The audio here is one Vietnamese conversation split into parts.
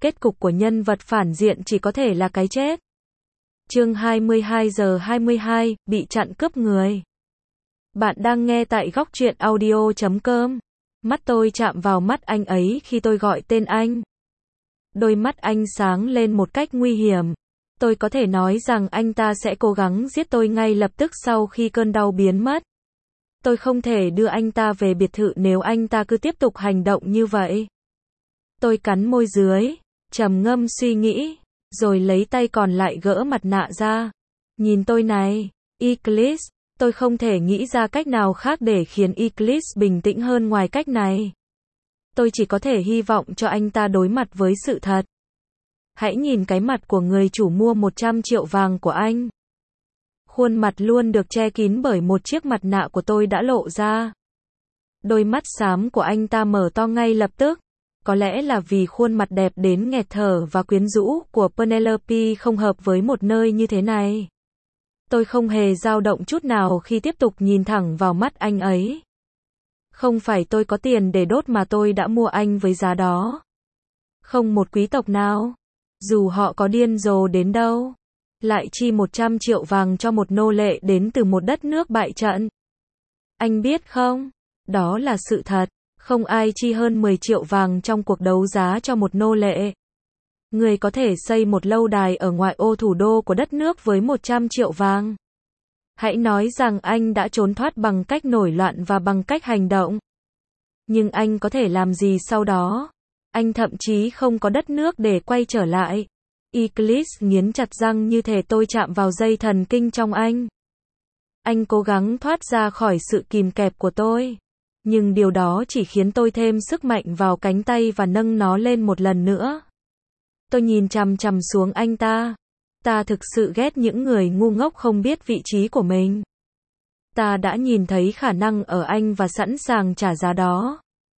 Kết cục của nhân vật phản diện chỉ có thể là cái chết. Chương 22:22, bị chặn cướp người. Bạn đang nghe tại góc truyện audio.com. Mắt tôi chạm vào mắt anh ấy khi tôi gọi tên anh. Đôi mắt anh sáng lên một cách nguy hiểm. Tôi có thể nói rằng anh ta sẽ cố gắng giết tôi ngay lập tức sau khi cơn đau biến mất. Tôi không thể đưa anh ta về biệt thự nếu anh ta cứ tiếp tục hành động như vậy. Tôi cắn môi dưới, trầm ngâm suy nghĩ, rồi lấy tay còn lại gỡ mặt nạ ra. Nhìn tôi này, Eclipse, tôi không thể nghĩ ra cách nào khác để khiến Eclipse bình tĩnh hơn ngoài cách này. Tôi chỉ có thể hy vọng cho anh ta đối mặt với sự thật. Hãy nhìn cái mặt của người chủ mua 100 triệu vàng của anh. Khuôn mặt luôn được che kín bởi một chiếc mặt nạ của tôi đã lộ ra. Đôi mắt xám của anh ta mở to ngay lập tức. Có lẽ là vì khuôn mặt đẹp đến nghẹt thở và quyến rũ của Penelope không hợp với một nơi như thế này. Tôi không hề dao động chút nào khi tiếp tục nhìn thẳng vào mắt anh ấy. Không phải tôi có tiền để đốt mà tôi đã mua anh với giá đó. Không một quý tộc nào, dù họ có điên rồ đến đâu, lại chi 100 triệu vàng cho một nô lệ đến từ một đất nước bại trận. Anh biết không, đó là sự thật. Không ai chi hơn 10 triệu vàng trong cuộc đấu giá cho một nô lệ. Người có thể xây một lâu đài ở ngoại ô thủ đô của đất nước với 100 triệu vàng. Hãy nói rằng anh đã trốn thoát bằng cách nổi loạn và bằng cách hành động. Nhưng anh có thể làm gì sau đó? Anh thậm chí không có đất nước để quay trở lại. Eclipse nghiến chặt răng như thể tôi chạm vào dây thần kinh trong anh. Anh cố gắng thoát ra khỏi sự kìm kẹp của tôi. Nhưng điều đó chỉ khiến tôi thêm sức mạnh vào cánh tay và nâng nó lên một lần nữa. Tôi nhìn chằm chằm xuống anh ta. Ta thực sự ghét những người ngu ngốc không biết vị trí của mình. Ta đã nhìn thấy khả năng ở anh và sẵn sàng trả giá đó.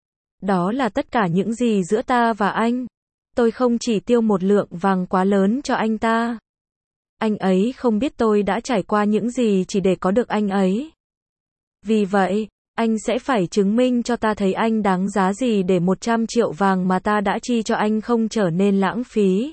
Đó là tất cả những gì giữa ta và anh. Tôi không chỉ tiêu một lượng vàng quá lớn cho anh ta. Anh ấy không biết tôi đã trải qua những gì chỉ để có được anh ấy. Vì vậy, anh sẽ phải chứng minh cho ta thấy anh đáng giá gì để 100 triệu vàng mà ta đã chi cho anh không trở nên lãng phí.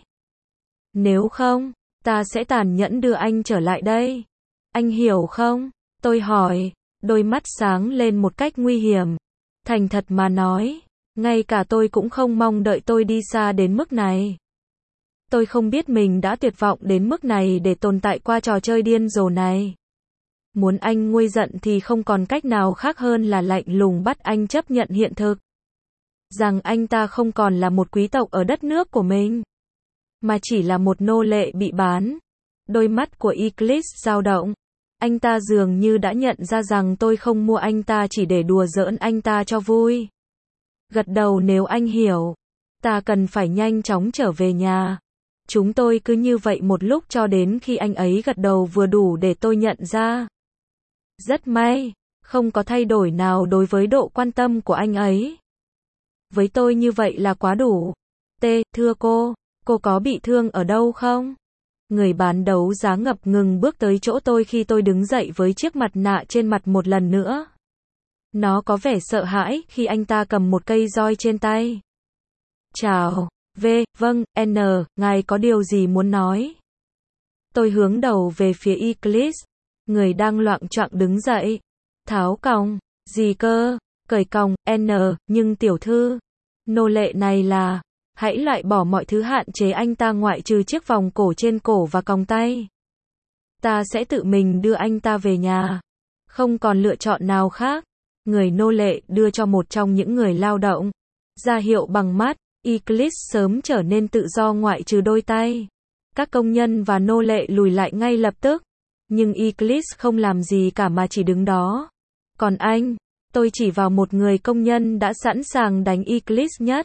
Nếu không, ta sẽ tàn nhẫn đưa anh trở lại đây. Anh hiểu không? Tôi hỏi, đôi mắt sáng lên một cách nguy hiểm. Thành thật mà nói, ngay cả tôi cũng không mong đợi tôi đi xa đến mức này. Tôi không biết mình đã tuyệt vọng đến mức này để tồn tại qua trò chơi điên rồ này. Muốn anh nguôi giận thì không còn cách nào khác hơn là lạnh lùng bắt anh chấp nhận hiện thực. Rằng anh ta không còn là một quý tộc ở đất nước của mình, mà chỉ là một nô lệ bị bán. Đôi mắt của Eclipse dao động. Anh ta dường như đã nhận ra rằng tôi không mua anh ta chỉ để đùa giỡn anh ta cho vui. Gật đầu nếu anh hiểu. Ta cần phải nhanh chóng trở về nhà. Chúng tôi cứ như vậy một lúc cho đến khi anh ấy gật đầu vừa đủ để tôi nhận ra. Rất may, không có thay đổi nào đối với độ quan tâm của anh ấy. Với tôi như vậy là quá đủ. Thưa cô có bị thương ở đâu không? Người bán đấu giá ngập ngừng bước tới chỗ tôi khi tôi đứng dậy với chiếc mặt nạ trên mặt một lần nữa. Nó có vẻ sợ hãi khi anh ta cầm một cây roi trên tay. Chào, vâng, ngài có điều gì muốn nói? Tôi hướng đầu về phía Eclipse. Người đang loạng choạng đứng dậy. Tháo còng, gì cơ? Cởi còng, nhưng tiểu thư, nô lệ này là, hãy loại bỏ mọi thứ hạn chế anh ta ngoại trừ chiếc vòng cổ trên cổ và còng tay. Ta sẽ tự mình đưa anh ta về nhà. Không còn lựa chọn nào khác. Người nô lệ đưa cho một trong những người lao động. Ra hiệu bằng mắt, Eclipse sớm trở nên tự do ngoại trừ đôi tay. Các công nhân và nô lệ lùi lại ngay lập tức. Nhưng Eclipse không làm gì cả mà chỉ đứng đó. Còn anh, tôi chỉ vào một người công nhân đã sẵn sàng đánh Eclipse nhất.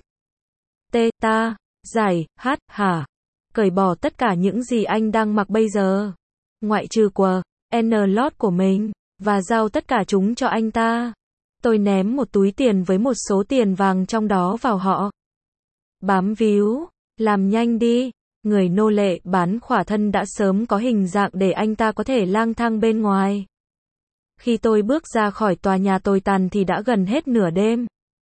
Ta, giải, hả? Cởi bỏ tất cả những gì anh đang mặc bây giờ. Ngoại trừ quần, lót của mình, và giao tất cả chúng cho anh ta. Tôi ném một túi tiền với một số tiền vàng trong đó vào họ. Bám víu, làm nhanh đi. Người nô lệ bán khỏa thân đã sớm có hình dạng để anh ta có thể lang thang bên ngoài. Khi tôi bước ra khỏi tòa nhà tồi tàn thì đã gần hết nửa đêm.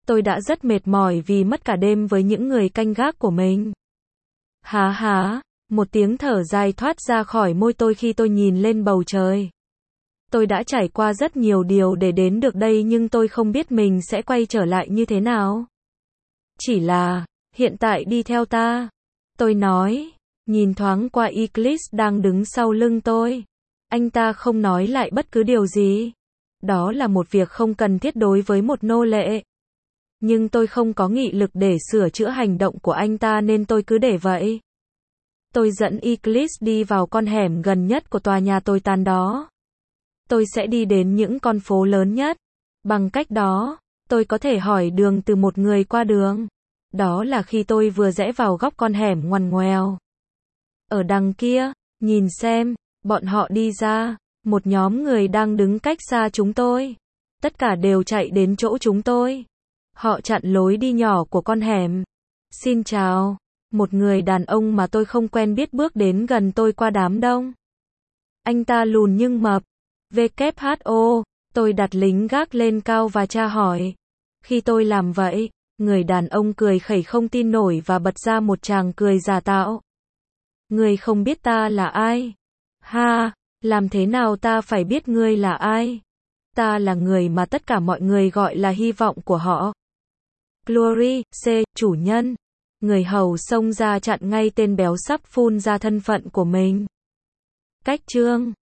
Tôi đã rất mệt mỏi vì mất cả đêm với những người canh gác của mình. Há há, một tiếng thở dài thoát ra khỏi môi tôi khi tôi nhìn lên bầu trời. Tôi đã trải qua rất nhiều điều để đến được đây nhưng tôi không biết mình sẽ quay trở lại như thế nào. Chỉ là, hiện tại đi theo ta. Tôi nói, nhìn thoáng qua Eclipse đang đứng sau lưng tôi. Anh ta không nói lại bất cứ điều gì. Đó là một việc không cần thiết đối với một nô lệ. Nhưng tôi không có nghị lực để sửa chữa hành động của anh ta nên tôi cứ để vậy. Tôi dẫn Eclipse đi vào con hẻm gần nhất của tòa nhà tồi tàn đó. Tôi sẽ đi đến những con phố lớn nhất. Bằng cách đó, tôi có thể hỏi đường từ một người qua đường. Đó là khi tôi vừa rẽ vào góc con hẻm ngoằn ngoèo. Ở đằng kia, nhìn xem, bọn họ đi ra. Một nhóm người đang đứng cách xa chúng tôi. Tất cả đều chạy đến chỗ chúng tôi. Họ chặn lối đi nhỏ của con hẻm. Xin chào. Một người đàn ông mà tôi không quen biết bước đến gần tôi qua đám đông. Anh ta lùn nhưng mập. WHO, tôi đặt lính gác lên cao và tra hỏi. Khi tôi làm vậy, người đàn ông cười khẩy không tin nổi và bật ra một tràng cười giả tạo. Ngươi không biết ta là ai? Ha, làm thế nào ta phải biết ngươi là ai? Ta là người mà tất cả mọi người gọi là hy vọng của họ. Glory, chủ nhân. Người hầu xông ra chặn ngay tên béo sắp phun ra thân phận của mình. Cách chương